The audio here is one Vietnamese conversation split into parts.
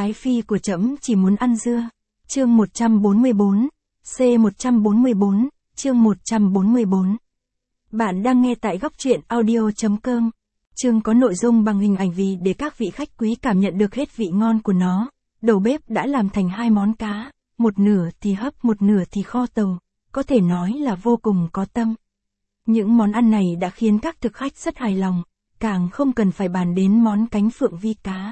Ái phi của trẫm chỉ muốn ăn dưa. Chương 144, C144, chương 144. Bạn đang nghe tại góc truyện audio.com. Chương có nội dung bằng hình ảnh vì để các vị khách quý cảm nhận được hết vị ngon của nó. Đầu bếp đã làm thành hai món cá, một nửa thì hấp một nửa thì kho tàu, có thể nói là vô cùng có tâm. Những món ăn này đã khiến các thực khách rất hài lòng, càng không cần phải bàn đến món cánh phượng vi cá.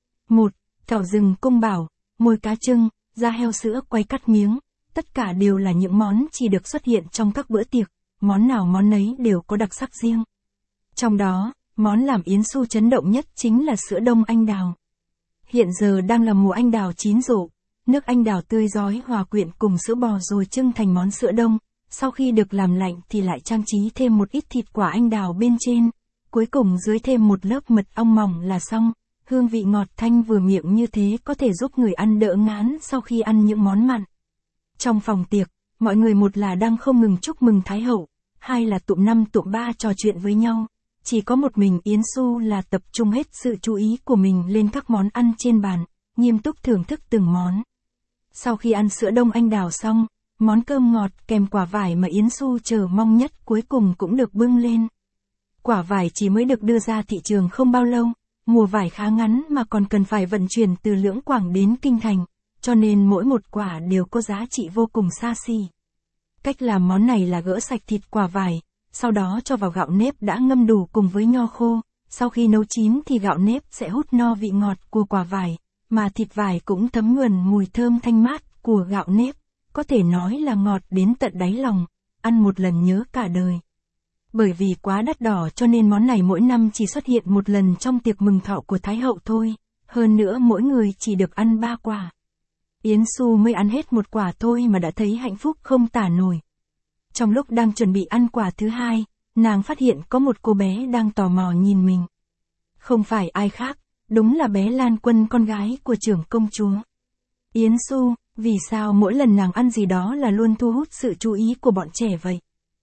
1. Cảo rừng cung bảo, mồi cá trưng, da heo sữa quay cắt miếng, tất cả đều là những món chỉ được xuất hiện trong các bữa tiệc, món nào món nấy đều có đặc sắc riêng. Trong đó, món làm Yến Xu chấn động nhất chính là sữa đông anh đào. Hiện giờ đang là mùa anh đào chín rộ, nước anh đào tươi rói hòa quyện cùng sữa bò rồi trưng thành món sữa đông, sau khi được làm lạnh thì lại trang trí thêm một ít thịt quả anh đào bên trên, cuối cùng dưới thêm một lớp mật ong mỏng là xong. Hương vị ngọt thanh vừa miệng như thế có thể giúp người ăn đỡ ngán sau khi ăn những món mặn. Trong phòng tiệc, mọi người một là đang không ngừng chúc mừng Thái hậu, hai là tụm năm tụm ba trò chuyện với nhau. Chỉ có một mình Yến Xu là tập trung hết sự chú ý của mình lên các món ăn trên bàn, nghiêm túc thưởng thức từng món. Sau khi ăn sữa đông anh đào xong, món cơm ngọt kèm quả vải mà Yến Xu chờ mong nhất cuối cùng cũng được bưng lên. Quả vải chỉ mới được đưa ra thị trường không bao lâu. Mùa vải khá ngắn mà còn cần phải vận chuyển từ Lưỡng Quảng đến Kinh Thành, cho nên mỗi một quả đều có giá trị vô cùng xa xỉ. Cách làm món này là gỡ sạch thịt quả vải, sau đó cho vào gạo nếp đã ngâm đủ cùng với nho khô, sau khi nấu chín thì gạo nếp sẽ hút no vị ngọt của quả vải, mà thịt vải cũng thấm nhuần mùi thơm thanh mát của gạo nếp, có thể nói là ngọt đến tận đáy lòng, ăn một lần nhớ cả đời. Bởi vì quá đắt đỏ cho nên món này mỗi năm chỉ xuất hiện một lần trong tiệc mừng thọ của Thái hậu thôi, hơn nữa mỗi người chỉ được ăn 3 quả. Yến Xu mới ăn hết một quả thôi mà đã thấy hạnh phúc không tả nổi. Trong lúc đang chuẩn bị ăn quả thứ hai, nàng phát hiện có một cô bé đang tò mò nhìn mình. Không phải ai khác, đúng là bé Lan Quân con gái của trưởng công chúa. Yến Xu, vì sao mỗi lần nàng ăn gì đó là luôn thu hút sự chú ý của bọn trẻ vậy?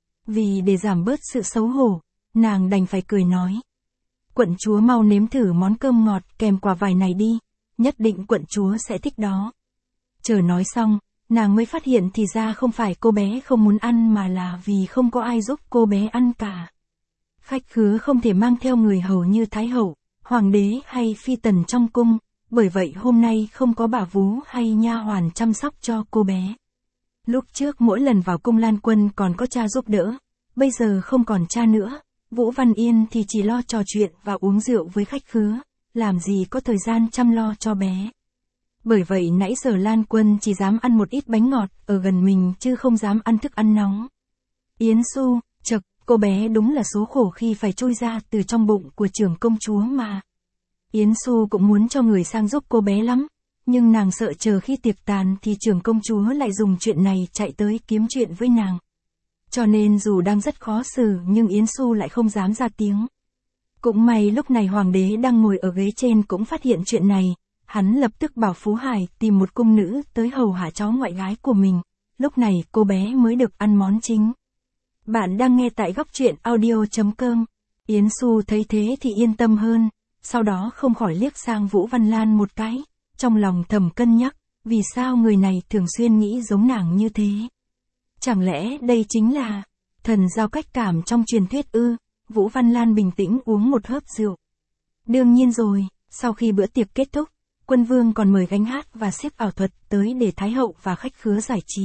Vì để giảm bớt sự xấu hổ, nàng đành phải cười nói. Quận chúa mau nếm thử món cơm ngọt kèm quả vải này đi, nhất định quận chúa sẽ thích đó. Chờ nói xong, nàng mới phát hiện thì ra không phải cô bé không muốn ăn mà là vì không có ai giúp cô bé ăn cả. Khách khứa không thể mang theo người hầu như Thái hậu, hoàng đế hay phi tần trong cung, bởi vậy hôm nay không có bà vú hay nha hoàn chăm sóc cho cô bé. Lúc trước mỗi lần vào cung Lan Quân còn có cha giúp đỡ, bây giờ không còn cha nữa, Vũ Văn Yên thì chỉ lo trò chuyện và uống rượu với khách khứa, làm gì có thời gian chăm lo cho bé. Bởi vậy nãy giờ Lan Quân chỉ dám ăn một ít bánh ngọt ở gần mình chứ không dám ăn thức ăn nóng. Yến Xu, chậc, cô bé đúng là số khổ khi phải trôi ra từ trong bụng của trưởng công chúa mà. Yến Xu cũng muốn cho người sang giúp cô bé lắm. Nhưng nàng sợ chờ khi tiệc tàn thì trưởng công chúa lại dùng chuyện này chạy tới kiếm chuyện với nàng. Cho nên dù đang rất khó xử nhưng Yến Xu lại không dám ra tiếng. Cũng may lúc này hoàng đế đang ngồi ở ghế trên cũng phát hiện chuyện này, hắn lập tức bảo Phú Hải tìm một cung nữ tới hầu hạ cháu ngoại gái của mình, lúc này cô bé mới được ăn món chính. Bạn đang nghe tại góc truyện audio.com. Yến Xu thấy thế thì yên tâm hơn, sau đó không khỏi liếc sang Vũ Văn Lan một cái. Trong lòng thầm cân nhắc, vì sao người này thường xuyên nghĩ giống nàng như thế? Chẳng lẽ đây chính là thần giao cách cảm trong truyền thuyết ư? Vũ Văn Lan bình tĩnh uống một hớp rượu. Đương nhiên rồi, sau khi bữa tiệc kết thúc, quân vương còn mời gánh hát và xiếc ảo thuật tới để Thái hậu và khách khứa giải trí.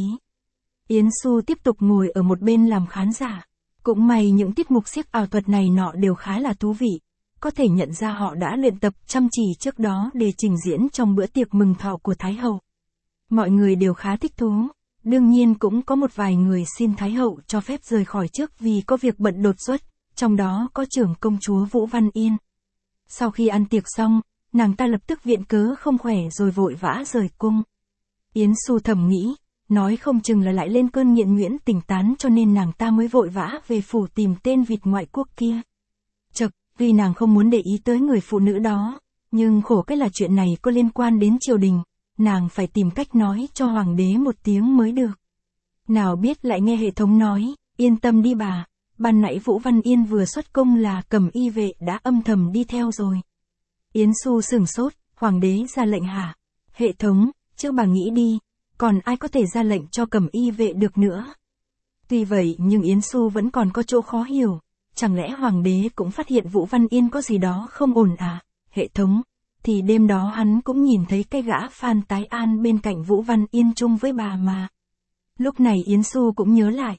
Yến Xu tiếp tục ngồi ở một bên làm khán giả. Cũng may những tiết mục xiếc ảo thuật này nọ đều khá là thú vị. Có thể nhận ra họ đã luyện tập chăm chỉ trước đó để trình diễn trong bữa tiệc mừng thọ của Thái hậu. Mọi người đều khá thích thú, đương nhiên cũng có một vài người xin Thái hậu cho phép rời khỏi trước vì có việc bận đột xuất, trong đó có trưởng công chúa Vũ Văn Yên. Sau khi ăn tiệc xong, nàng ta lập tức viện cớ không khỏe rồi vội vã rời cung. Yến Xu thầm nghĩ, nói không chừng là lại lên cơn nghiện nguyễn tỉnh tán cho nên nàng ta mới vội vã về phủ tìm tên vịt ngoại quốc kia. Chậc. Vì nàng không muốn để ý tới người phụ nữ đó, nhưng khổ cái là chuyện này có liên quan đến triều đình, nàng phải tìm cách nói cho hoàng đế một tiếng mới được. Nào biết lại nghe hệ thống nói, yên tâm đi bà, ban nãy Vũ Văn Yên vừa xuất cung là Cẩm Y vệ đã âm thầm đi theo rồi. Yến Xu sửng sốt, hoàng đế ra lệnh hả? Hệ thống, chứ bà nghĩ đi, còn ai có thể ra lệnh cho Cẩm Y vệ được nữa. Tuy vậy nhưng Yến Xu vẫn còn có chỗ khó hiểu, chẳng lẽ hoàng đế cũng phát hiện Vũ Văn Yên có gì đó không ổn à? Hệ thống, thì đêm đó hắn cũng nhìn thấy cái gã Phan Tái An bên cạnh Vũ Văn Yên chung với bà mà. Lúc này Yến Xu cũng nhớ lại,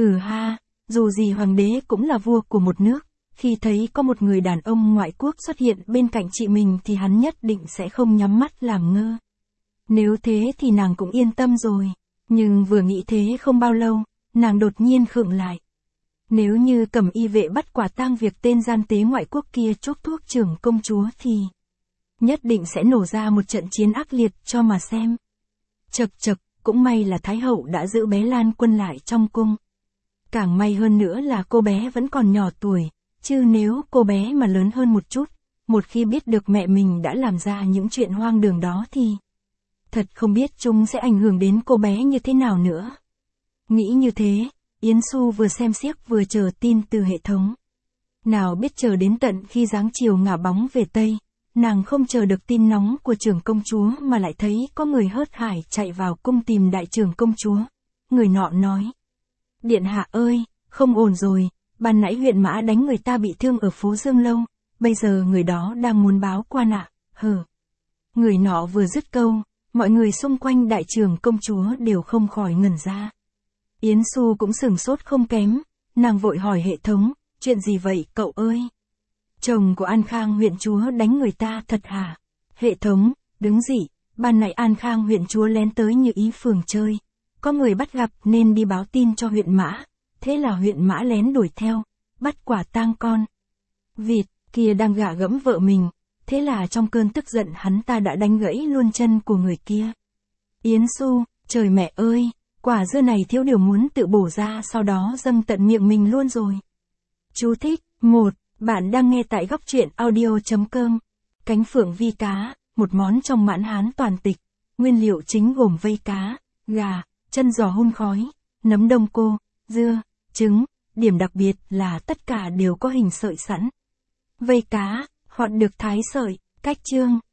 dù gì hoàng đế cũng là vua của một nước, khi thấy có một người đàn ông ngoại quốc xuất hiện bên cạnh chị mình thì hắn nhất định sẽ không nhắm mắt làm ngơ. Nếu thế thì nàng cũng yên tâm rồi, nhưng vừa nghĩ thế không bao lâu, nàng đột nhiên khựng lại. Nếu như Cẩm Y vệ bắt quả tang việc tên gian tế ngoại quốc kia chuốc thuốc trưởng công chúa thì nhất định sẽ nổ ra một trận chiến ác liệt cho mà xem. Chậc, cũng may là Thái hậu đã giữ bé Lan Quân lại trong cung. Càng may hơn nữa là cô bé vẫn còn nhỏ tuổi, chứ nếu cô bé mà lớn hơn một chút, một khi biết được mẹ mình đã làm ra những chuyện hoang đường đó thì thật không biết chúng sẽ ảnh hưởng đến cô bé như thế nào nữa. Nghĩ như thế, Yến Xu vừa xem xiếc vừa chờ tin từ hệ thống. Nào biết chờ đến tận khi dáng chiều ngả bóng về Tây, nàng không chờ được tin nóng của trưởng công chúa mà lại thấy có người hớt hải chạy vào cung tìm đại trưởng công chúa. Người nọ nói: Điện hạ ơi, không ổn rồi, ban nãy huyện Mã đánh người ta bị thương ở phố Dương Lâu, bây giờ người đó đang muốn báo quan ạ. Người nọ vừa dứt câu, mọi người xung quanh đại trưởng công chúa đều không khỏi ngẩn ra. Yến Xu cũng sửng sốt không kém, nàng vội hỏi hệ thống, chuyện gì vậy cậu ơi? Chồng của An Khang huyện chúa đánh người ta thật hả? Hệ thống, đứng dị, ban nãy An Khang huyện chúa lén tới Như Ý phường chơi. Có người bắt gặp nên đi báo tin cho huyện Mã, thế là huyện Mã lén đuổi theo, bắt quả tang con vịt kia đang gạ gẫm vợ mình, thế là trong cơn tức giận hắn ta đã đánh gãy luôn chân của người kia. Yến Xu, trời mẹ ơi, quả dưa này thiếu điều muốn tự bổ ra sau đó dâng tận miệng mình luôn rồi. Chú thích: 1. Bạn đang nghe tại góc truyện audio.com. Cánh phượng vi cá, một món trong mãn Hán toàn tịch. Nguyên liệu chính gồm vây cá, gà, chân giò hun khói, nấm đông cô, dưa, trứng. Điểm đặc biệt là tất cả đều có hình sợi sẵn. Vây cá, hoặc được thái sợi. Cách chương: